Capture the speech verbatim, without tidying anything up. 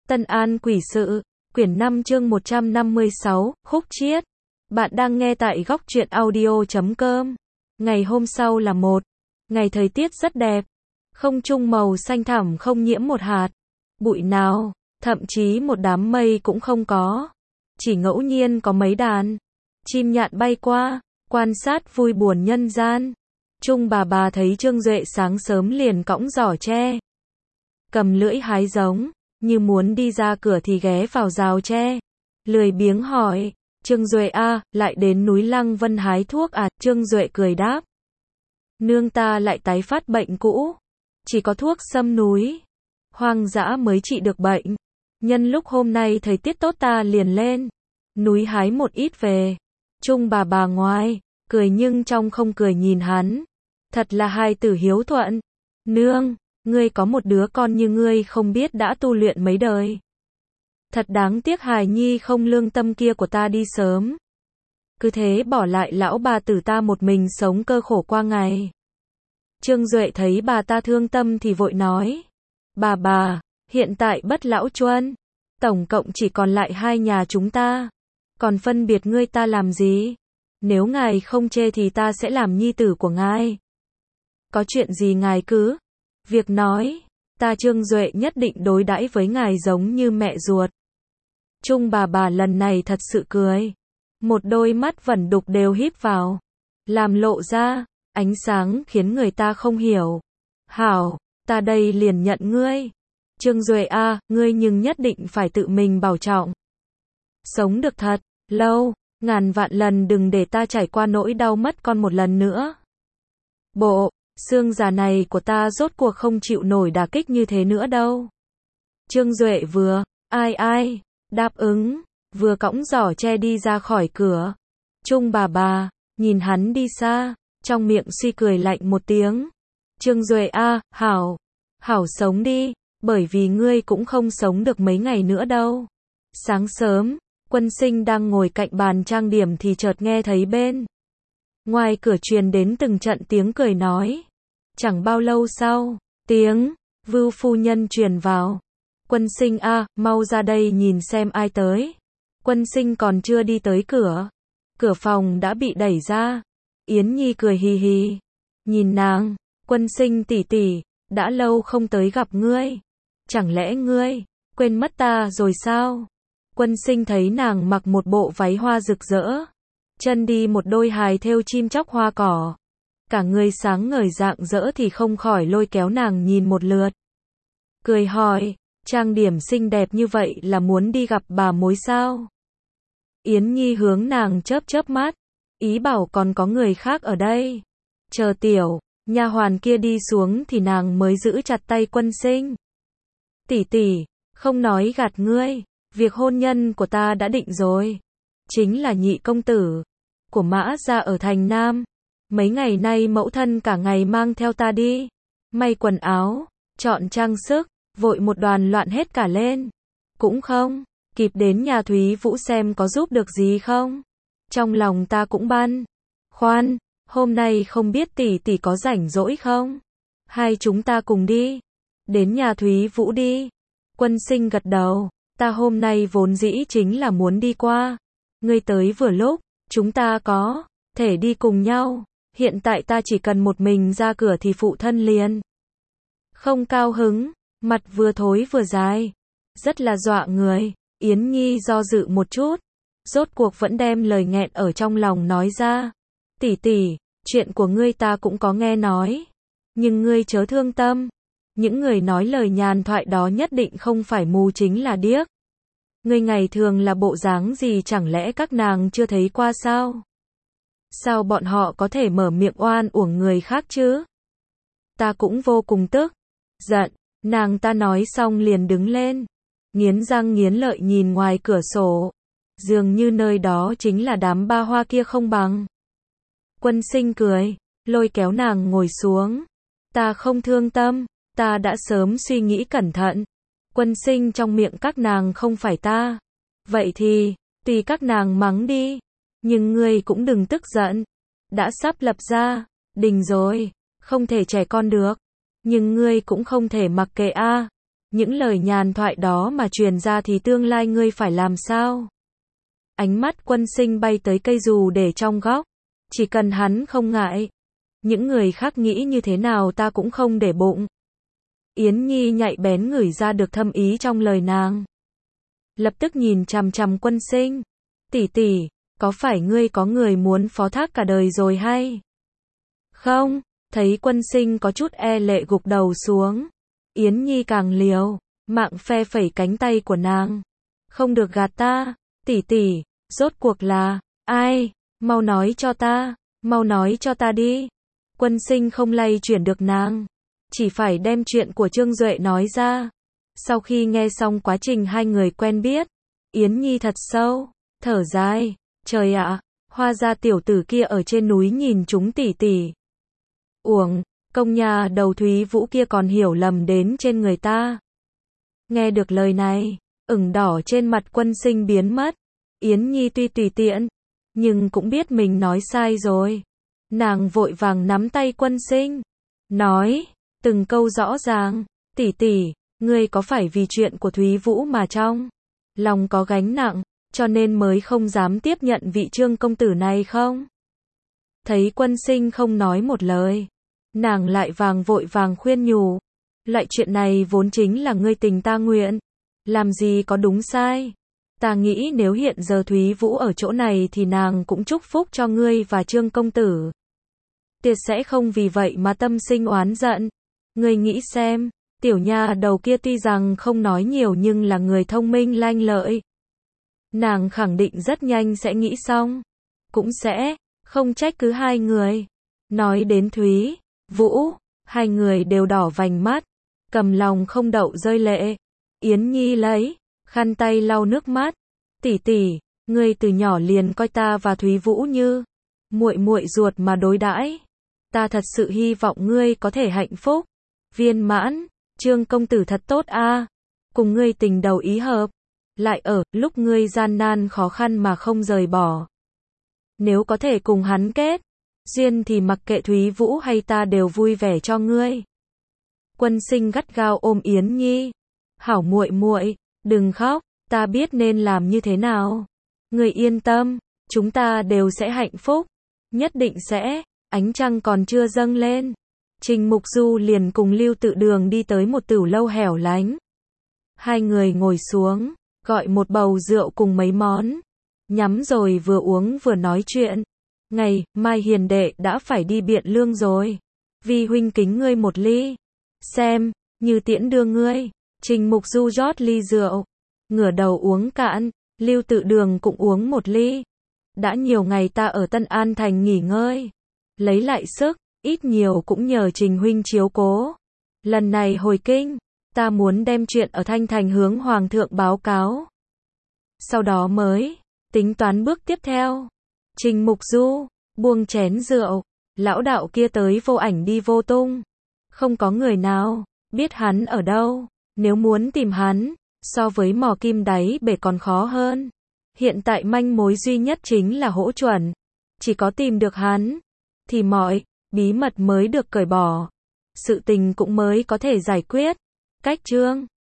Tân An Quỷ Sự, quyển năm chương một trăm năm mươi sáu, Khúc Chiết. Bạn đang nghe tại góc truyện audio chấm com. Ngày hôm sau là một ngày thời tiết rất đẹp. Không trung màu xanh thẳm không nhiễm một hạt bụi nào, thậm chí một đám mây cũng không có. Chỉ ngẫu nhiên có mấy đàn chim nhạn bay qua, quan sát vui buồn nhân gian. Trung bà bà thấy Trương Duệ sáng sớm liền cõng giỏ tre, cầm lưỡi hái giống, như muốn đi ra cửa thì ghé vào rào tre. Lười biếng hỏi, Trương Duệ a, lại đến núi Lăng Vân hái thuốc à? Trương Duệ cười đáp, nương ta lại tái phát bệnh cũ, chỉ có thuốc sâm núi hoang dã mới trị được bệnh. Nhân lúc hôm nay thời tiết tốt ta liền lên núi hái một ít về. Trung bà bà ngoài cười nhưng trong không cười nhìn hắn. Thật là hai tử hiếu thuận. Nương, ngươi có một đứa con như ngươi không biết đã tu luyện mấy đời. Thật đáng tiếc hài nhi không lương tâm kia của ta đi sớm. Cứ thế bỏ lại lão bà tử ta một mình sống cơ khổ qua ngày. Trương Duệ thấy bà ta thương tâm thì vội nói, bà bà, hiện tại Bất Lão Chuân, tổng cộng chỉ còn lại hai nhà chúng ta. Còn phân biệt ngươi ta làm gì? Nếu ngài không chê thì ta sẽ làm nhi tử của ngài. Có chuyện gì ngài cứ việc nói, ta Trương Duệ nhất định đối đãi với ngài giống như mẹ ruột. Trung bà bà lần này thật sự cười. Một đôi mắt vẩn đục đều híp vào, làm lộ ra ánh sáng khiến người ta không hiểu. Hảo, ta đây liền nhận ngươi. Trương Duệ a, ngươi nhưng nhất định phải tự mình bảo trọng. Sống được thật lâu, ngàn vạn lần đừng để ta trải qua nỗi đau mất con một lần nữa. Bộ xương già này của ta rốt cuộc không chịu nổi đả kích như thế nữa đâu. Trương Duệ vừa ai ai đáp ứng, vừa cõng giỏ tre đi ra khỏi cửa. Trung bà bà nhìn hắn đi xa, trong miệng suy cười lạnh một tiếng. Trương Duệ a, hảo, hảo sống đi, bởi vì ngươi cũng không sống được mấy ngày nữa đâu. Sáng sớm, Quân Sinh đang ngồi cạnh bàn trang điểm thì chợt nghe thấy bên ngoài cửa truyền đến từng trận tiếng cười nói. Chẳng bao lâu sau, tiếng Vưu phu nhân truyền vào. Quân Sinh a, mau ra đây nhìn xem ai tới. Quân Sinh còn chưa đi tới cửa, cửa phòng đã bị đẩy ra. Yến Nhi cười hì hì, nhìn nàng, Quân Sinh tỷ tỷ, đã lâu không tới gặp ngươi. Chẳng lẽ ngươi quên mất ta rồi sao? Quân Sinh thấy nàng mặc một bộ váy hoa rực rỡ, chân đi một đôi hài thêu chim chóc hoa cỏ, cả người sáng ngời rạng rỡ thì không khỏi lôi kéo nàng nhìn một lượt. Cười hỏi, trang điểm xinh đẹp như vậy là muốn đi gặp bà mối sao? Yến Nhi hướng nàng chớp chớp mắt, ý bảo còn có người khác ở đây. Chờ tiểu nha hoàn kia đi xuống thì nàng mới giữ chặt tay Quân Sinh. Tỷ tỷ, không nói gạt ngươi, việc hôn nhân của ta đã định rồi. Chính là nhị công tử của Mã gia ở thành Nam. Mấy ngày nay mẫu thân cả ngày mang theo ta đi may quần áo, chọn trang sức, vội một đoàn loạn hết cả lên. Cũng không kịp đến nhà Thúy Vũ xem có giúp được gì không. Trong lòng ta cũng băn khoăn, hôm nay không biết tỷ tỷ có rảnh rỗi không? Hai chúng ta cùng đi đến nhà Thúy Vũ đi. Quân Sinh gật đầu, ta hôm nay vốn dĩ chính là muốn đi qua. Ngươi tới vừa lúc, chúng ta có thể đi cùng nhau. Hiện tại ta chỉ cần một mình ra cửa thì phụ thân liền không cao hứng, mặt vừa thối vừa dài, rất là dọa người. Yến Nhi do dự một chút, rốt cuộc vẫn đem lời nghẹn ở trong lòng nói ra. Tỷ tỷ, chuyện của ngươi ta cũng có nghe nói, nhưng ngươi chớ thương tâm. Những người nói lời nhàn thoại đó nhất định không phải mù chính là điếc. Ngươi ngày thường là bộ dáng gì chẳng lẽ các nàng chưa thấy qua sao? Sao bọn họ có thể mở miệng oan uổng người khác chứ? Ta cũng vô cùng tức giận. Nàng ta nói xong liền đứng lên, nghiến răng nghiến lợi nhìn ngoài cửa sổ, dường như nơi đó chính là đám ba hoa kia không bằng. Quân Sinh cười, lôi kéo nàng ngồi xuống. Ta không thương tâm, ta đã sớm suy nghĩ cẩn thận. Quân Sinh trong miệng các nàng không phải ta. Vậy thì, tùy các nàng mắng đi. Nhưng ngươi cũng đừng tức giận. Đã sắp lập gia đình rồi, không thể trẻ con được. Nhưng ngươi cũng không thể mặc kệ a. Những lời nhàn thoại đó mà truyền ra thì tương lai ngươi phải làm sao? Ánh mắt Quân Sinh bay tới cây dù để trong góc. Chỉ cần hắn không ngại. Những người khác nghĩ như thế nào ta cũng không để bụng. Yến Nhi nhạy bén ngửi ra được thâm ý trong lời nàng. Lập tức nhìn chằm chằm Quân Sinh. Tỷ tỷ, có phải ngươi có người muốn phó thác cả đời rồi hay? Không, thấy Quân Sinh có chút e lệ gục đầu xuống. Yến Nhi càng liều, mạng phe phẩy cánh tay của nàng. Không được gạt ta, tỷ tỷ, rốt cuộc là, ai, mau nói cho ta, mau nói cho ta đi. Quân Sinh không lay chuyển được nàng, chỉ phải đem chuyện của Trương Duệ nói ra. Sau khi nghe xong quá trình hai người quen biết, Yến Nhi thật sâu, thở dài, trời ạ, hóa ra tiểu tử kia ở trên núi nhìn chúng tỷ tỷ. Uổng, công nhà đầu Thúy Vũ kia còn hiểu lầm đến trên người ta. Nghe được lời này, ửng đỏ trên mặt Quân Sinh biến mất. Yến Nhi tuy tùy tiện, nhưng cũng biết mình nói sai rồi. Nàng vội vàng nắm tay Quân Sinh, nói, từng câu rõ ràng, tỷ tỷ, ngươi có phải vì chuyện của Thúy Vũ mà trong lòng có gánh nặng, cho nên mới không dám tiếp nhận vị Trương công tử này không? Thấy Quân Sinh không nói một lời, nàng lại vàng vội vàng khuyên nhủ, loại chuyện này vốn chính là ngươi tình ta nguyện, làm gì có đúng sai. Ta nghĩ nếu hiện giờ Thúy Vũ ở chỗ này thì nàng cũng chúc phúc cho ngươi và Trương công tử. Tuyệt sẽ không vì vậy mà tâm sinh oán giận. Ngươi nghĩ xem, tiểu nha đầu kia tuy rằng không nói nhiều nhưng là người thông minh lanh lợi. Nàng khẳng định rất nhanh sẽ nghĩ xong. Cũng sẽ, không trách cứ hai người. Nói đến Thúy Vũ, hai người đều đỏ vành mắt, cầm lòng không đậu rơi lệ. Yến Nhi lấy khăn tay lau nước mắt. Tỷ tỷ, ngươi từ nhỏ liền coi ta và Thúy Vũ như muội muội ruột mà đối đãi. Ta thật sự hy vọng ngươi có thể hạnh phúc, viên mãn. Trương công tử thật tốt a, cùng ngươi tình đầu ý hợp, lại ở lúc ngươi gian nan khó khăn mà không rời bỏ. Nếu có thể cùng hắn kết duyên thì mặc kệ Thúy Vũ hay ta đều vui vẻ cho ngươi. Quân Sinh gắt gao ôm Yến Nhi. Hảo muội muội, đừng khóc, ta biết nên làm như thế nào. Ngươi yên tâm, chúng ta đều sẽ hạnh phúc, nhất định sẽ. Ánh trăng còn chưa dâng lên, Trình Mục Du liền cùng Lưu Tự Đường đi tới một tửu lâu hẻo lánh. Hai người ngồi xuống, gọi một bầu rượu cùng mấy món, nhắm rồi vừa uống vừa nói chuyện. Ngày mai hiền đệ đã phải đi Biện Lương rồi, vi huynh kính ngươi một ly, xem như tiễn đưa ngươi. Trình Mục Du rót ly rượu, ngửa đầu uống cạn. Lưu Tự Đường cũng uống một ly. Đã nhiều ngày ta ở Tân An Thành nghỉ ngơi, lấy lại sức, ít nhiều cũng nhờ Trình huynh chiếu cố. Lần này hồi kinh, ta muốn đem chuyện ở Thanh Thành hướng Hoàng thượng báo cáo. Sau đó mới tính toán bước tiếp theo. Trình Mục Du buông chén rượu, lão đạo kia tới vô ảnh đi vô tung. Không có người nào biết hắn ở đâu. Nếu muốn tìm hắn, so với mò kim đáy bể còn khó hơn. Hiện tại manh mối duy nhất chính là Hỗ Chuẩn. Chỉ có tìm được hắn, thì mọi bí mật mới được cởi bỏ, sự tình cũng mới có thể giải quyết. Cách Trương